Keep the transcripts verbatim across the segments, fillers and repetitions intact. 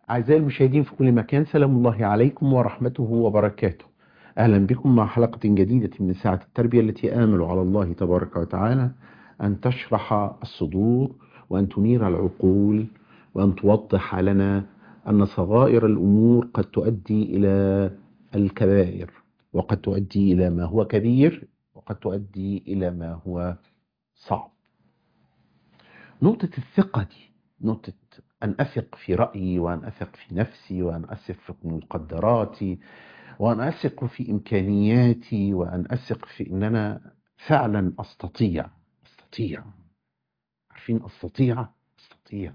أعزائي المشاهدين في كل مكان، سلام الله عليكم ورحمته وبركاته. أهلا بكم مع حلقة جديدة من ساعة التربية التي آمل على الله تبارك وتعالى أن تشرح الصدور وأن تنير العقول وأن توضح لنا أن صغائر الأمور قد تؤدي إلى الكبائر، وقد تؤدي إلى ما هو كبير، وقد تؤدي إلى ما هو صعب. نقطة الثقة دي نقطة أن أثق في رأيي، وأن أثق في نفسي، وأن أثق في مقدراتي، وأن أثق في إمكانياتي، وأن أثق في أن أنا فعلا أستطيع أستطيع عارفين أستطيع أستطيع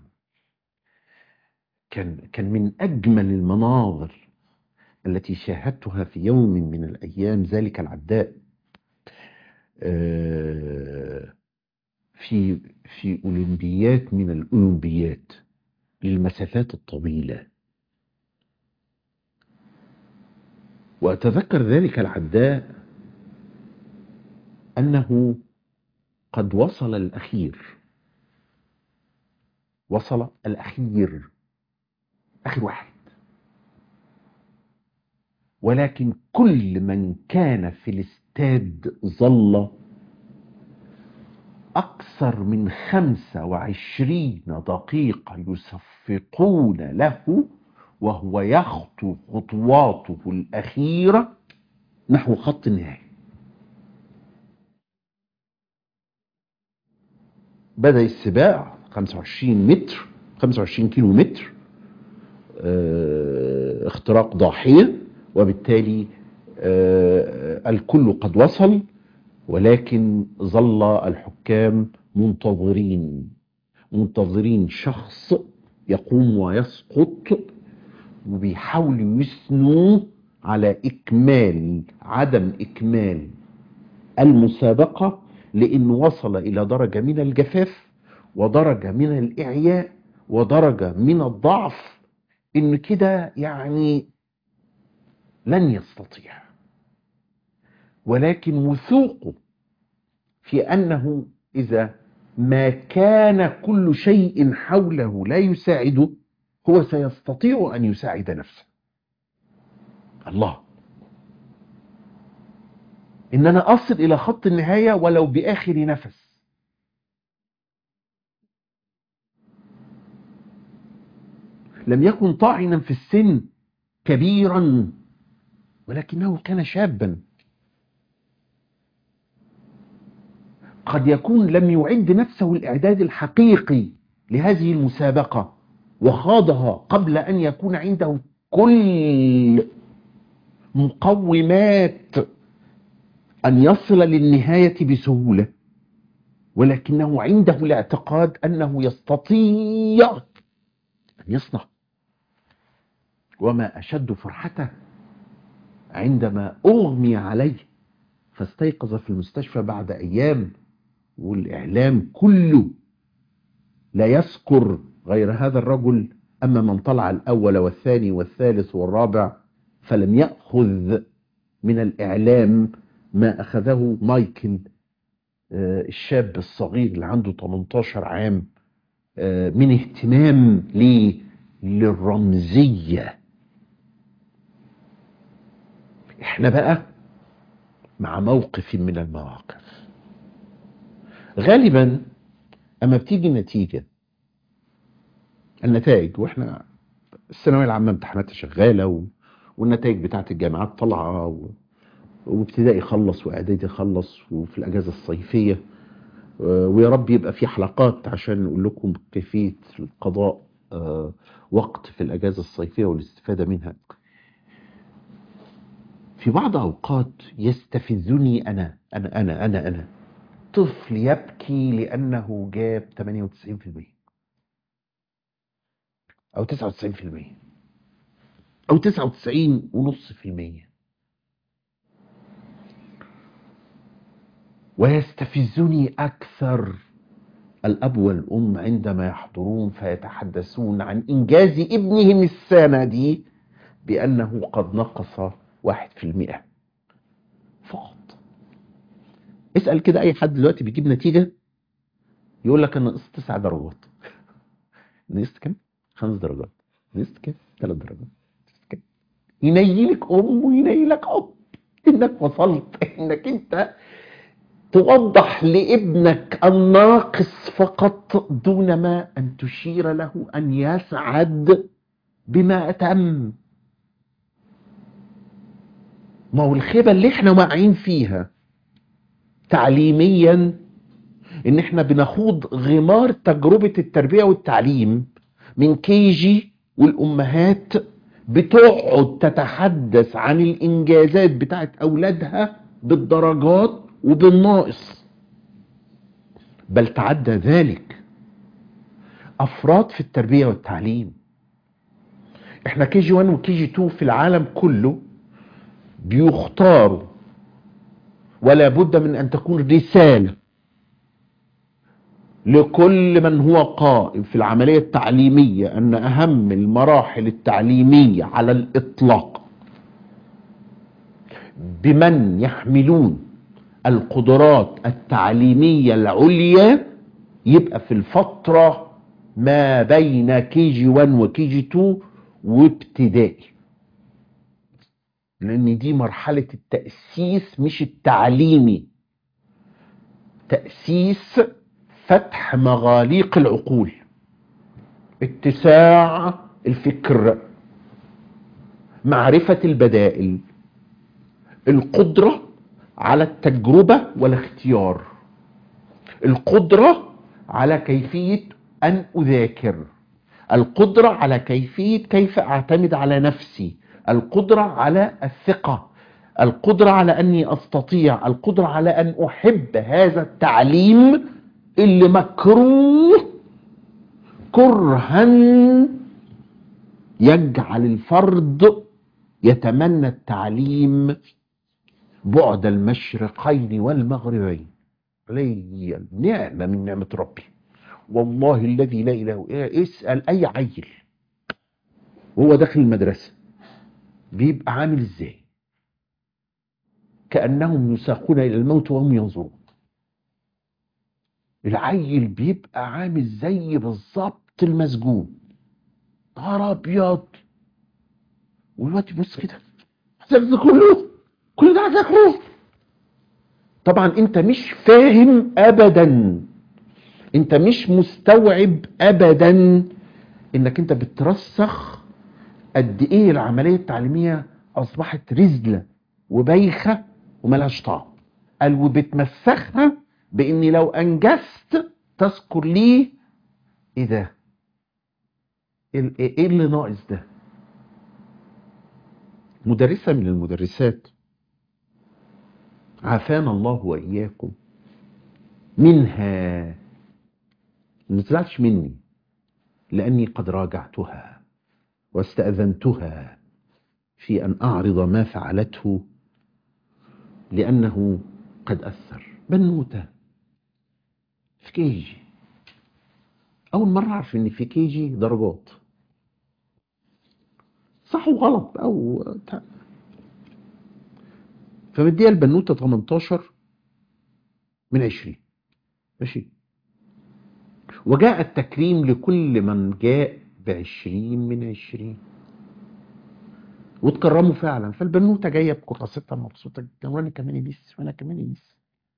كان كان من أجمل المناظر التي شاهدتها في يوم من الأيام ذلك العداء في في أولمبيات من الأولمبيات للمسافات الطويلة. وأتذكر ذلك العداء أنه قد وصل الأخير وصل الأخير آخر واحد، ولكن كل من كان في الاستاد ظل أكثر من خمسة وعشرين دقيقة يصفقون له وهو يخطو خطواته الأخيرة نحو خط النهاية. بدأ السباق خمسة وعشرين متر خمسة وعشرين كيلو متر، اه اختراق ضاحية، وبالتالي اه الكل قد وصل، ولكن ظل الحكام منتظرين منتظرين شخص يقوم ويسقط، وبيحاولوا يثنوا على إكمال عدم إكمال المسابقة، لأنه وصل إلى درجة من الجفاف ودرجة من الإعياء ودرجة من الضعف، إن كده يعني لن يستطيع. ولكن وثوقه في أنه إذا ما كان كل شيء حوله لا يساعده، هو سيستطيع أن يساعد نفسه. الله، إن أنا أصل إلى خط النهاية ولو بآخر نفس. لم يكن طاعنا في السن كبيرا، ولكنه كان شابا. قد يكون لم يعد نفسه الإعداد الحقيقي لهذه المسابقة وخاضها قبل أن يكون عنده كل مقومات أن يصل للنهاية بسهولة، ولكنه عنده الاعتقاد أنه يستطيع أن يصنع. وما أشد فرحته عندما أغمي عليه فاستيقظ في المستشفى بعد أيام، والإعلام كله لا يذكر غير هذا الرجل. أما من طلع الأول والثاني والثالث والرابع فلم يأخذ من الإعلام ما أخذه مايكل الشاب الصغير اللي عنده ثمانية عشر عام من اهتمام ليه للرمزية. احنا بقى مع موقف من المواقف. غالبا اما بتيجي نتيجة النتائج، واحنا الثانويه العامه امتحاناتها شغاله و... والنتائج بتاعت الجامعات طالعه و... وابتدائي خلص واعدادي خلص وفي الاجازه الصيفيه، ويا رب يبقى في حلقات عشان نقول لكم كيفيه القضاء وقت في الاجازه الصيفيه والاستفاده منها. في بعض اوقات يستفزني انا انا انا انا انا طفل يبكي لانه جاب ثمانية وتسعين بالمئة او تسعة وتسعين بالمئة او تسعة وتسعين ونص في المية، ويستفزني أكثر الأب والأم عندما يحضرون فيتحدثون عن إنجاز ابنهم السنة دي بأنه قد نقص واحد في المئة فقط. اسأل كده أي حد دلوقتي بيجيب نتيجة يقول لك أنا نقصت تسع درجات. نقصت كم؟ خمس درجات. نسكت ثلاث درجات. نسكت ينيلك ام وينيلك اب، انك وصلت انك انت توضح لابنك الناقص فقط دون ما ان تشير له ان يسعد بما اتم. ما هو الخيبه اللي احنا واقعين فيها تعليميا ان احنا بنخوض غمار تجربه التربيه والتعليم من كي جي، والامهات بتقعد تتحدث عن الانجازات بتاعت اولادها بالدرجات وبالناقص. بل تعدى ذلك افراد في التربيه والتعليم. احنا كي جي واحد وكي جي اتنين في العالم كله بيختاروا، ولا بد من ان تكون رساله لكل من هو قائم في العمليه التعليميه ان اهم المراحل التعليميه على الاطلاق بمن يحملون القدرات التعليميه العليا يبقى في الفتره ما بين كي جي واحد وكي جي اتنين وابتدائي، لان دي مرحله التاسيس مش التعليمي. تاسيس فتح مغاليق العقول، اتساع الفكر، معرفه البدائل، القدره على التجربه والاختيار، القدره على كيفيه ان اذاكر، القدره على كيفيه كيف اعتمد على نفسي، القدره على الثقه، القدره على اني استطيع، القدره على ان احب هذا التعليم اللي مكروه كرها يجعل الفرد يتمنى التعليم بعد المشرقين والمغربين. لي نعمة من نعمة ربي والله الذي لا إله إلا هو. اسأل أي عيل وهو داخل المدرسة بيبقى عامل إزاي؟ كأنهم يساقون إلى الموت وهم ينظرون. العيل بيبقى عامل زي بالظبط المسجون، نهار أبيض، والوقت يبص كده ده كله كل ده هتاكله. طبعا انت مش فاهم ابدا، انت مش مستوعب ابدا انك انت بترسخ قد ايه العمليه التعليميه اصبحت رزله وبايخه وملهاش طعم. قال وبتمسخها بان لو انجزت تذكر ليه ايه ده، ايه اللي ناقص ده. مدرسه من المدرسات عافانا الله واياكم منها، ما تزعلش مني لاني قد راجعتها واستأذنتها في ان اعرض ما فعلته لانه قد اثر. بنوته في كيجي، اول مره اعرف ان في كيجي درجات صح وغلط او فمديها البنوته تمنتاشر من عشرين. ماشي، وجاء التكريم لكل من جاء بعشرين من عشرين وتكرموا فعلا. فالبنوته جايه بكراستها مبسوطه جدا، وانا كمان يبيس وانا كمان يبيس.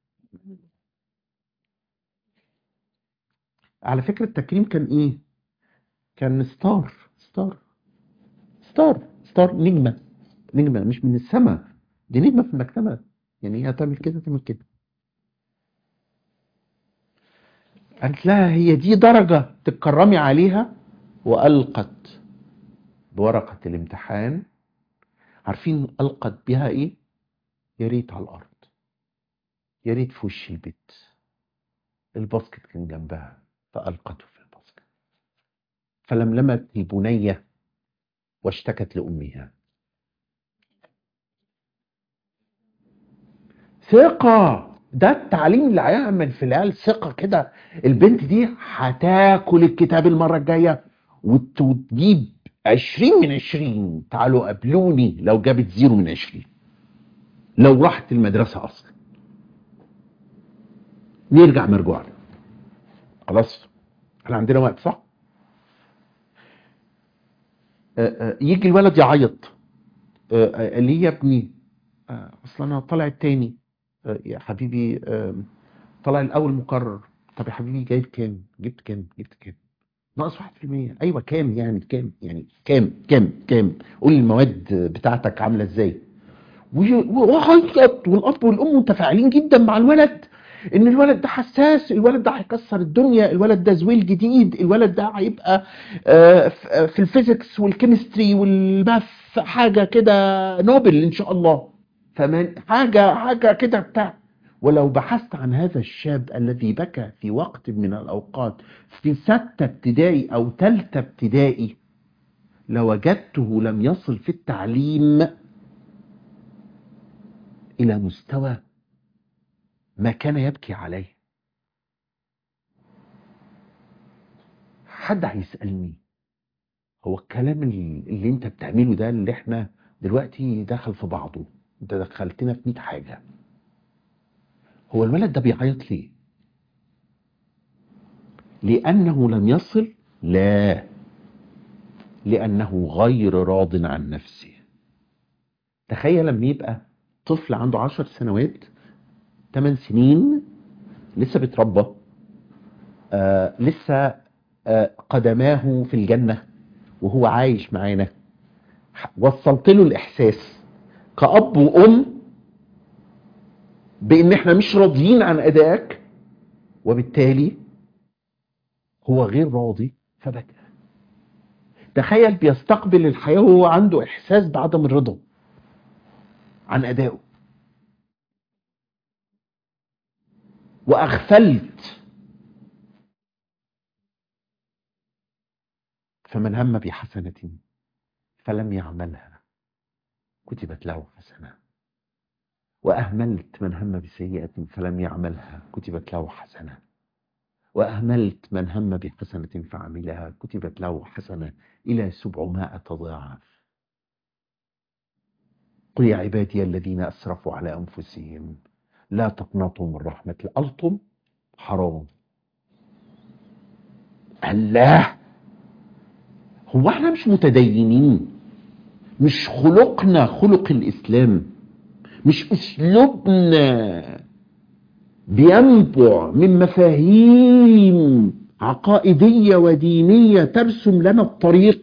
على فكره التكريم كان ايه؟ كان ستار ستار ستار ستار نجمه، نجمه مش من السماء، دي نجمه في المكتبه. يعني هي هتعمل كده تعمل كده. قالت لها هي دي درجه تتكرمي عليها، والقت بورقه الامتحان. عارفين القت بها ايه؟ يا ريت على الارض، يا ريت في وش البيت. الباسكت كان جنبها فالقته في الباسكت. فلملمت البنيه واشتكت لامها. ثقة، ده التعليم اللي هيعمل في العيال ثقة كده. البنت دي هتاكل الكتاب المرة الجاية وت- وتجيب عشرين من عشرين. تعالوا قابلوني لو جابت زيرو من عشرين، لو راحت المدرسة أصلا. نرجع مرجوعنا خلاص، احنا عندنا وقت صح؟ آه، آه، يجي الولد يعيط، آه، آه، ليه يا ابني؟ آه، اصل انا طالع التاني. آه، يا حبيبي، آه، طالع الاول مكرر. طب يا حبيبي جايب كام؟ جبت كام؟ جبت كام؟ ناقص واحد في المية. ايوه كام يعني؟ كام يعني؟ كام كام كام؟ قول لي المواد بتاعتك عامله ازاي. وي- وعيط، والاب والام متفاعلين جدا مع الولد، ان الولد ده حساس، الولد ده هيكسر الدنيا، الولد ده زويل جديد، الولد ده هيبقى آه، ف- آه، في الفيزيكس والكيمستري والماث حاجه كده، نوبل ان شاء الله. فمن حاجه حاجه كده بتاع. ولو بحثت عن هذا الشاب الذي بكى في وقت من الاوقات في ستة ابتدائي او تالتة ابتدائي، لوجدته لم يصل في التعليم الى مستوى ما كان يبكي عليه. حد هيسألني، هو الكلام اللي, اللي انت بتعمله ده، اللي احنا دلوقتي داخل في بعضه، انت دخلتنا في مية حاجة، هو الولد ده بيعيط ليه؟ لأنه لم يصل؟ لا، لأنه غير راض عن نفسه. تخيل لما يبقى طفل عنده عشر سنوات، ثمان سنين، لسه بيتربى، آه لسه آه قدماه في الجنة وهو عايش معانا، وصلت له الإحساس كأب وأم بان احنا مش راضيين عن ادائك، وبالتالي هو غير راضي فبكى. تخيل بيستقبل الحياة وهو عنده احساس بعدم الرضا عن ادائه. واغفلت. فمن هم بحسنة فلم يعملها كتبت له حسنة، واهملت من هم بسيئة فلم يعملها كتبت له حسنة، واهملت من هم بحسنة فعملها كتبت له حسنة الى سبعمائة ضعف. قل يا عبادي الذين أسرفوا على أنفسهم لا تقنطوا من رحمة الله. ألطم حرام. الله، هو احنا مش متدينين؟ مش خلقنا خلق الإسلام؟ مش أسلوبنا بينبع من مفاهيم عقائدية ودينية ترسم لنا الطريق؟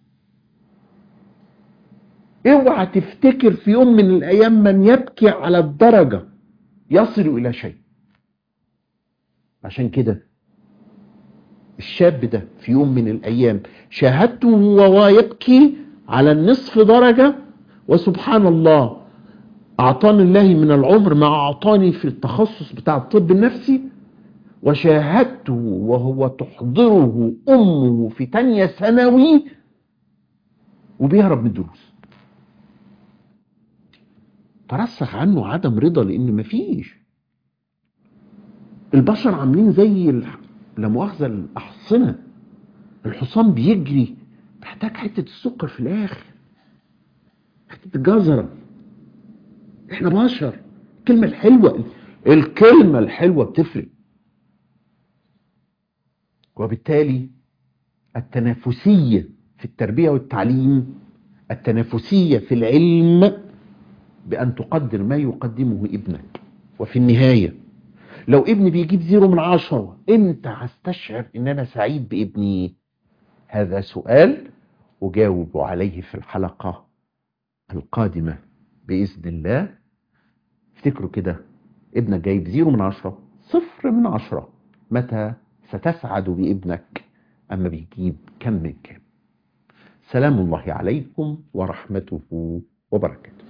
اوعى تفتكر في يوم من الأيام من يبكي على الدرجة يصل إلى شيء. عشان كده الشاب ده في يوم من الأيام شاهدته وهو يبكي على النصف درجة، وسبحان الله أعطاني الله من العمر ما أعطاني في التخصص بتاع الطب النفسي، وشاهدته وهو تحضره أمه في تانية ثانوي وبيهرب من الدروس. ترسخ عنه عدم رضا، لأن مفيش. البشر عاملين زي الح- لا مؤاخذة الأحصنة، الحصان بيجري محتاج حتة السكر في الآخر، حتة الجزرة. احنا بشر، الكلمة الحلوة الكلمة الحلوة بتفرق. وبالتالي التنافسية في التربية والتعليم، التنافسية في العلم، بأن تقدر ما يقدمه ابنك. وفي النهاية لو ابني بيجيب زيرو من عشرة، امتى هستشعر ان انا سعيد بابني؟ هذا سؤال أجاوب عليه في الحلقة القادمة بإذن الله. افتكروا كده، ابنك جايب زيرو من عشرة، صفر من عشرة، متى ستسعد بابنك أما بيجيب كم من كم؟ سلام الله عليكم ورحمته وبركاته.